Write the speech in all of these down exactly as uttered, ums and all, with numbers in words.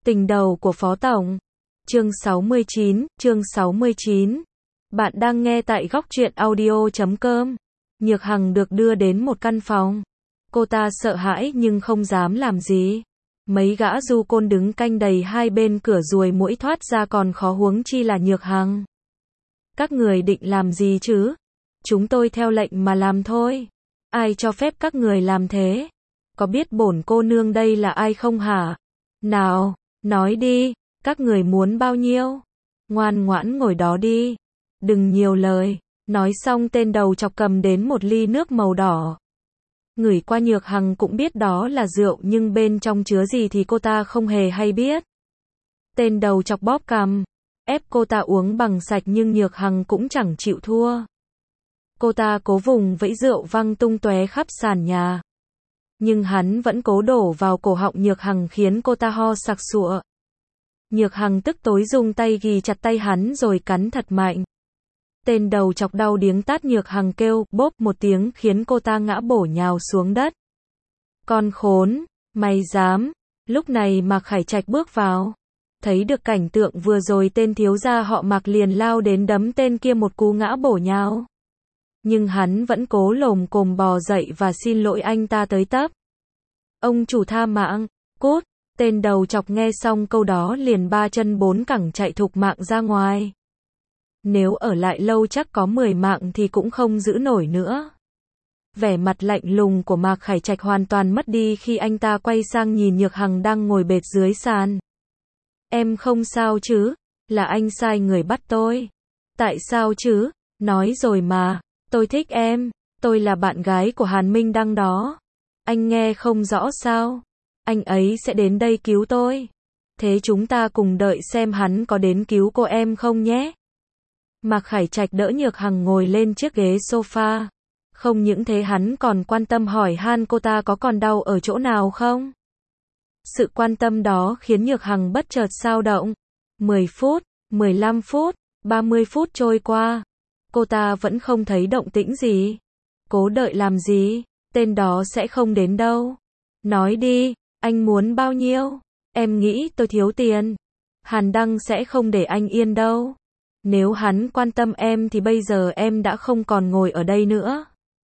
Tình đầu của Phó Tổng. Chương sáu mươi chín, chương sáu mươi chín. Bạn đang nghe tại góc truyện audio chấm com. Nhược Hằng được đưa đến một căn phòng. Cô ta sợ hãi nhưng không dám làm gì. Mấy gã du côn đứng canh đầy hai bên cửa ruồi muỗi thoát ra còn khó huống chi là Nhược Hằng. Các người định làm gì chứ? Chúng tôi theo lệnh mà làm thôi. Ai cho phép các người làm thế? Có biết bổn cô nương đây là ai không hả? Nào, nói đi, các người muốn bao nhiêu? Ngoan ngoãn ngồi đó đi. Đừng nhiều lời. Nói xong tên đầu chọc cầm đến một ly nước màu đỏ. Ngửi qua Nhược Hằng cũng biết đó là rượu nhưng bên trong chứa gì thì cô ta không hề hay biết. Tên đầu chọc bóp cằm, ép cô ta uống bằng sạch nhưng Nhược Hằng cũng chẳng chịu thua. Cô ta cố vùng vẫy rượu văng tung tóe khắp sàn nhà. Nhưng hắn vẫn cố đổ vào cổ họng Nhược Hằng khiến cô ta ho sặc sụa. Nhược Hằng tức tối dùng tay ghì chặt tay hắn rồi cắn thật mạnh. Tên đầu chọc đau điếng tát Nhược Hằng kêu bốp một tiếng khiến cô ta ngã bổ nhào xuống đất. Con khốn, mày dám. Lúc này Mạc Khải Trạch bước vào. Thấy được cảnh tượng vừa rồi tên thiếu gia họ Mạc liền lao đến đấm tên kia một cú ngã bổ nhào. Nhưng hắn vẫn cố lồm cồm bò dậy và xin lỗi anh ta tới tấp. Ông chủ tha mạng, cút. Tên đầu chọc nghe xong câu đó liền ba chân bốn cẳng chạy thục mạng ra ngoài. Nếu ở lại lâu chắc có mười mạng thì cũng không giữ nổi nữa. Vẻ mặt lạnh lùng của Mạc Khải Trạch hoàn toàn mất đi khi anh ta quay sang nhìn Nhược Hằng đang ngồi bệt dưới sàn. Em không sao chứ? Là anh sai người bắt tôi. Tại sao chứ? Nói rồi mà. Tôi thích em. Tôi là bạn gái của Hàn Minh Đăng đó. Anh nghe không rõ sao? Anh ấy sẽ đến đây cứu tôi. Thế chúng ta cùng đợi xem hắn có đến cứu cô em không nhé. Mạc Khải Trạch đỡ Nhược Hằng ngồi lên chiếc ghế sofa. Không những thế hắn còn quan tâm hỏi han cô ta có còn đau ở chỗ nào không. Sự quan tâm đó khiến Nhược Hằng bất chợt xao động. mười phút, mười lăm phút, ba mươi phút trôi qua. Cô ta vẫn không thấy động tĩnh gì. Cố đợi làm gì? Tên đó sẽ không đến đâu. Nói đi, anh muốn bao nhiêu? Em nghĩ tôi thiếu tiền. Hàn Đăng sẽ không để anh yên đâu. Nếu hắn quan tâm em thì bây giờ em đã không còn ngồi ở đây nữa.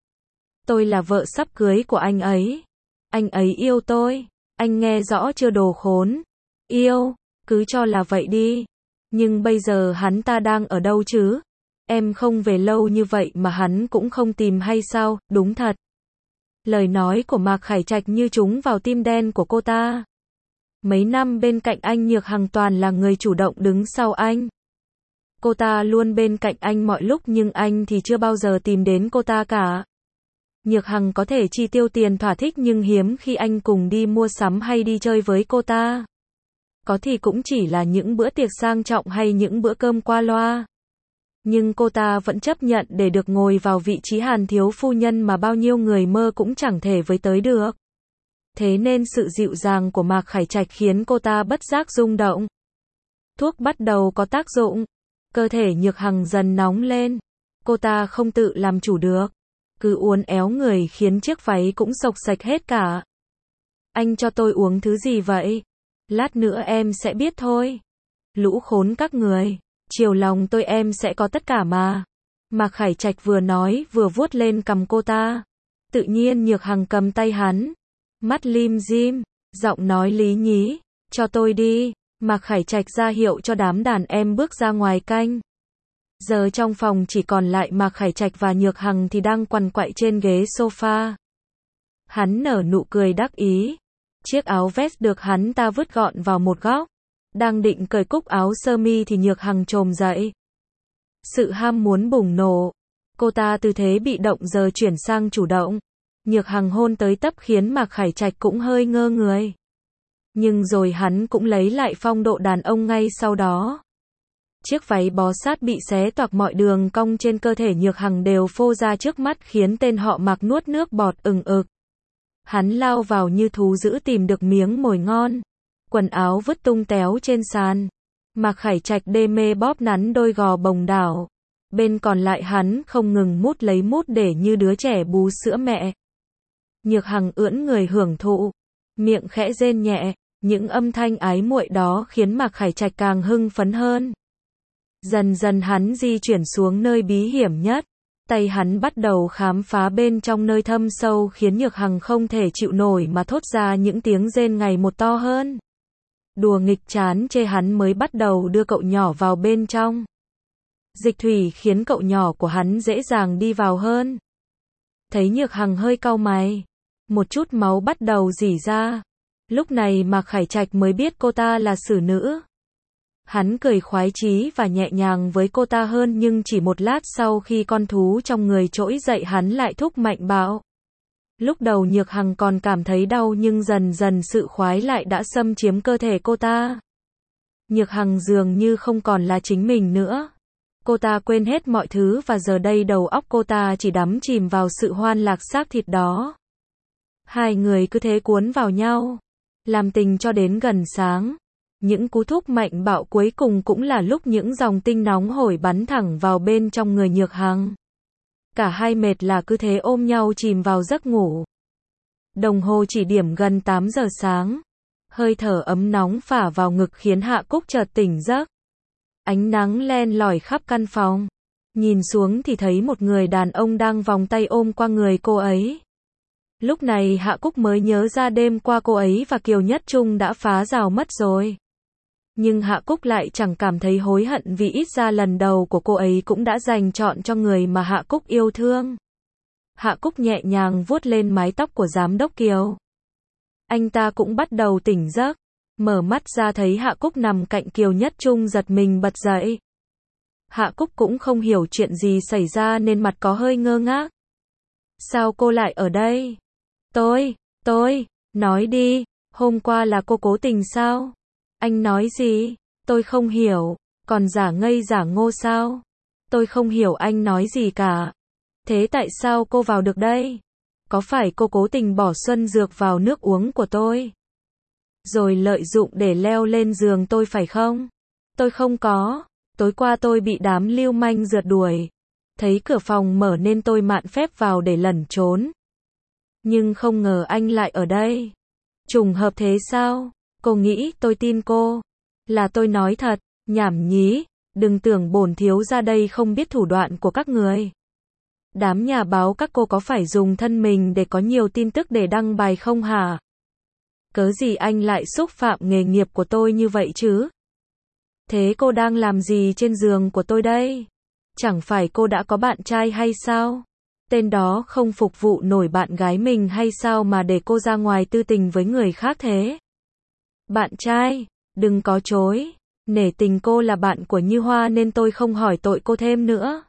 Tôi là vợ sắp cưới của anh ấy. Anh ấy yêu tôi. Anh nghe rõ chưa đồ khốn? Yêu, cứ cho là vậy đi. Nhưng bây giờ hắn ta đang ở đâu chứ? Em không về lâu như vậy mà hắn cũng không tìm hay sao? Đúng thật. Lời nói của Mạc Khải Trạch như trúng vào tim đen của cô ta. Mấy năm bên cạnh anh Nhược Hằng toàn là người chủ động đứng sau anh. Cô ta luôn bên cạnh anh mọi lúc nhưng anh thì chưa bao giờ tìm đến cô ta cả. Nhược Hằng có thể chi tiêu tiền thỏa thích nhưng hiếm khi anh cùng đi mua sắm hay đi chơi với cô ta. Có thì cũng chỉ là những bữa tiệc sang trọng hay những bữa cơm qua loa. Nhưng cô ta vẫn chấp nhận để được ngồi vào vị trí Hàn thiếu phu nhân mà bao nhiêu người mơ cũng chẳng thể với tới được. Thế nên sự dịu dàng của Mạc Khải Trạch khiến cô ta bất giác rung động. Thuốc bắt đầu có tác dụng. Cơ thể Nhược Hằng dần nóng lên. Cô ta không tự làm chủ được. Cứ uốn éo người khiến chiếc váy cũng xộc xạch hết cả. Anh cho tôi uống thứ gì vậy? Lát nữa em sẽ biết thôi. Lũ khốn các người. Chiều lòng tôi em sẽ có tất cả mà. Mạc Khải Trạch vừa nói vừa vuốt lên cằm cô ta. Tự nhiên Nhược Hằng cầm tay hắn. Mắt lim dim. Giọng nói lý nhí. Cho tôi đi. Mạc Khải Trạch ra hiệu cho đám đàn em bước ra ngoài canh. Giờ trong phòng chỉ còn lại Mạc Khải Trạch và Nhược Hằng thì đang quằn quại trên ghế sofa. Hắn nở nụ cười đắc ý. Chiếc áo vest được hắn ta vứt gọn vào một góc. Đang định cởi cúc áo sơ mi thì Nhược Hằng chồm dậy. Sự ham muốn bùng nổ. Cô ta từ thế bị động giờ chuyển sang chủ động. Nhược Hằng hôn tới tấp khiến Mạc Khải Trạch cũng hơi ngơ người. Nhưng rồi hắn cũng lấy lại phong độ đàn ông ngay sau đó. Chiếc váy bó sát bị xé toạc mọi đường cong trên cơ thể Nhược Hằng đều phô ra trước mắt khiến tên họ Mạc nuốt nước bọt ừng ực. Hắn lao vào như thú dữ tìm được miếng mồi ngon. Quần áo vứt tung téo trên sàn. Mạc Khải Trạch đê mê bóp nắn đôi gò bồng đảo. Bên còn lại hắn không ngừng mút lấy mút để như đứa trẻ bú sữa mẹ. Nhược Hằng ưỡn người hưởng thụ. Miệng khẽ rên nhẹ. Những âm thanh ái muội đó khiến Mạc Khải Trạch càng hưng phấn hơn. Dần dần hắn di chuyển xuống nơi bí hiểm nhất. Tay hắn bắt đầu khám phá bên trong nơi thâm sâu khiến Nhược Hằng không thể chịu nổi mà thốt ra những tiếng rên ngày một to hơn. Đùa nghịch chán chê hắn mới bắt đầu đưa cậu nhỏ vào bên trong. Dịch thủy khiến cậu nhỏ của hắn dễ dàng đi vào hơn. Thấy Nhược Hằng hơi cau mày. Một chút máu bắt đầu rỉ ra. Lúc này Mạc Khải Trạch mới biết cô ta là xử nữ. Hắn cười khoái chí và nhẹ nhàng với cô ta hơn, nhưng chỉ một lát sau khi con thú trong người trỗi dậy hắn lại thúc mạnh bạo. Lúc đầu Nhược Hằng còn cảm thấy đau, nhưng dần dần sự khoái lại đã xâm chiếm cơ thể cô ta. Nhược Hằng dường như không còn là chính mình nữa. Cô ta quên hết mọi thứ và giờ đây đầu óc cô ta chỉ đắm chìm vào sự hoan lạc xác thịt đó. Hai người cứ thế cuốn vào nhau, làm tình cho đến gần sáng. Những cú thúc mạnh bạo cuối cùng cũng là lúc những dòng tinh nóng hổi bắn thẳng vào bên trong người Nhược Hằng. Cả hai mệt là cứ thế ôm nhau chìm vào giấc ngủ. Đồng hồ chỉ điểm gần tám giờ sáng. Hơi thở ấm nóng phả vào ngực khiến Hạ Cúc chợt tỉnh giấc. Ánh nắng len lỏi khắp căn phòng. Nhìn xuống thì thấy một người đàn ông đang vòng tay ôm qua người cô ấy. Lúc này Hạ Cúc mới nhớ ra đêm qua cô ấy và Kiều Nhất Trung đã phá rào mất rồi. Nhưng Hạ Cúc lại chẳng cảm thấy hối hận vì ít ra lần đầu của cô ấy cũng đã dành chọn cho người mà Hạ Cúc yêu thương. Hạ Cúc nhẹ nhàng vuốt lên mái tóc của giám đốc Kiều. Anh ta cũng bắt đầu tỉnh giấc. Mở mắt ra thấy Hạ Cúc nằm cạnh Kiều Nhất Trung, giật mình bật dậy. Hạ Cúc cũng không hiểu chuyện gì xảy ra nên mặt có hơi ngơ ngác. Sao cô lại ở đây? Tôi, tôi, nói đi, hôm qua là cô cố tình sao? Anh nói gì? Tôi không hiểu, còn giả ngây giả ngô sao? Tôi không hiểu anh nói gì cả. Thế tại sao cô vào được đây? Có phải cô cố tình bỏ xuân dược vào nước uống của tôi, rồi lợi dụng để leo lên giường tôi phải không? Tôi không có. Tối qua tôi bị đám lưu manh rượt đuổi. Thấy cửa phòng mở nên tôi mạn phép vào để lẩn trốn. Nhưng không ngờ anh lại ở đây. Trùng hợp thế sao? Cô nghĩ tôi tin cô? Là tôi nói thật. Nhảm nhí. Đừng tưởng bổn thiếu ra đây không biết thủ đoạn của các người. Đám nhà báo các cô có phải dùng thân mình để có nhiều tin tức để đăng bài không hả? Cớ gì anh lại xúc phạm nghề nghiệp của tôi như vậy chứ? Thế cô đang làm gì trên giường của tôi đây? Chẳng phải cô đã có bạn trai hay sao? Tên đó không phục vụ nổi bạn gái mình hay sao mà để cô ra ngoài tư tình với người khác thế? Bạn trai? Đừng có chối. Nể tình cô là bạn của Như Hoa nên tôi không hỏi tội cô thêm nữa.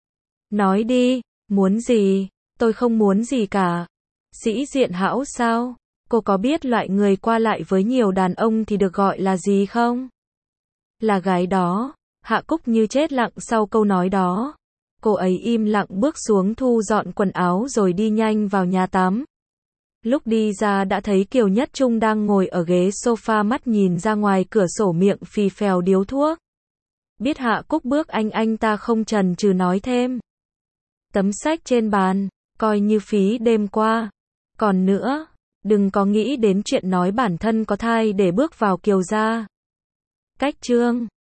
Nói đi, muốn gì? Tôi không muốn gì cả. Sĩ diện hão sao? Cô có biết loại người qua lại với nhiều đàn ông thì được gọi là gì không? Là gái đó. Hạ Cúc như chết lặng sau câu nói đó. Cô ấy im lặng bước xuống thu dọn quần áo rồi đi nhanh vào nhà tắm. Lúc đi ra đã thấy Kiều Nhất Trung đang ngồi ở ghế sofa, mắt nhìn ra ngoài cửa sổ, miệng phì phèo điếu thuốc. Biết Hạ Cúc bước anh anh ta không chần chừ nói thêm. Tấm sách trên bàn, coi như phí đêm qua. Còn nữa, đừng có nghĩ đến chuyện nói bản thân có thai để bước vào Kiều gia. Cách chương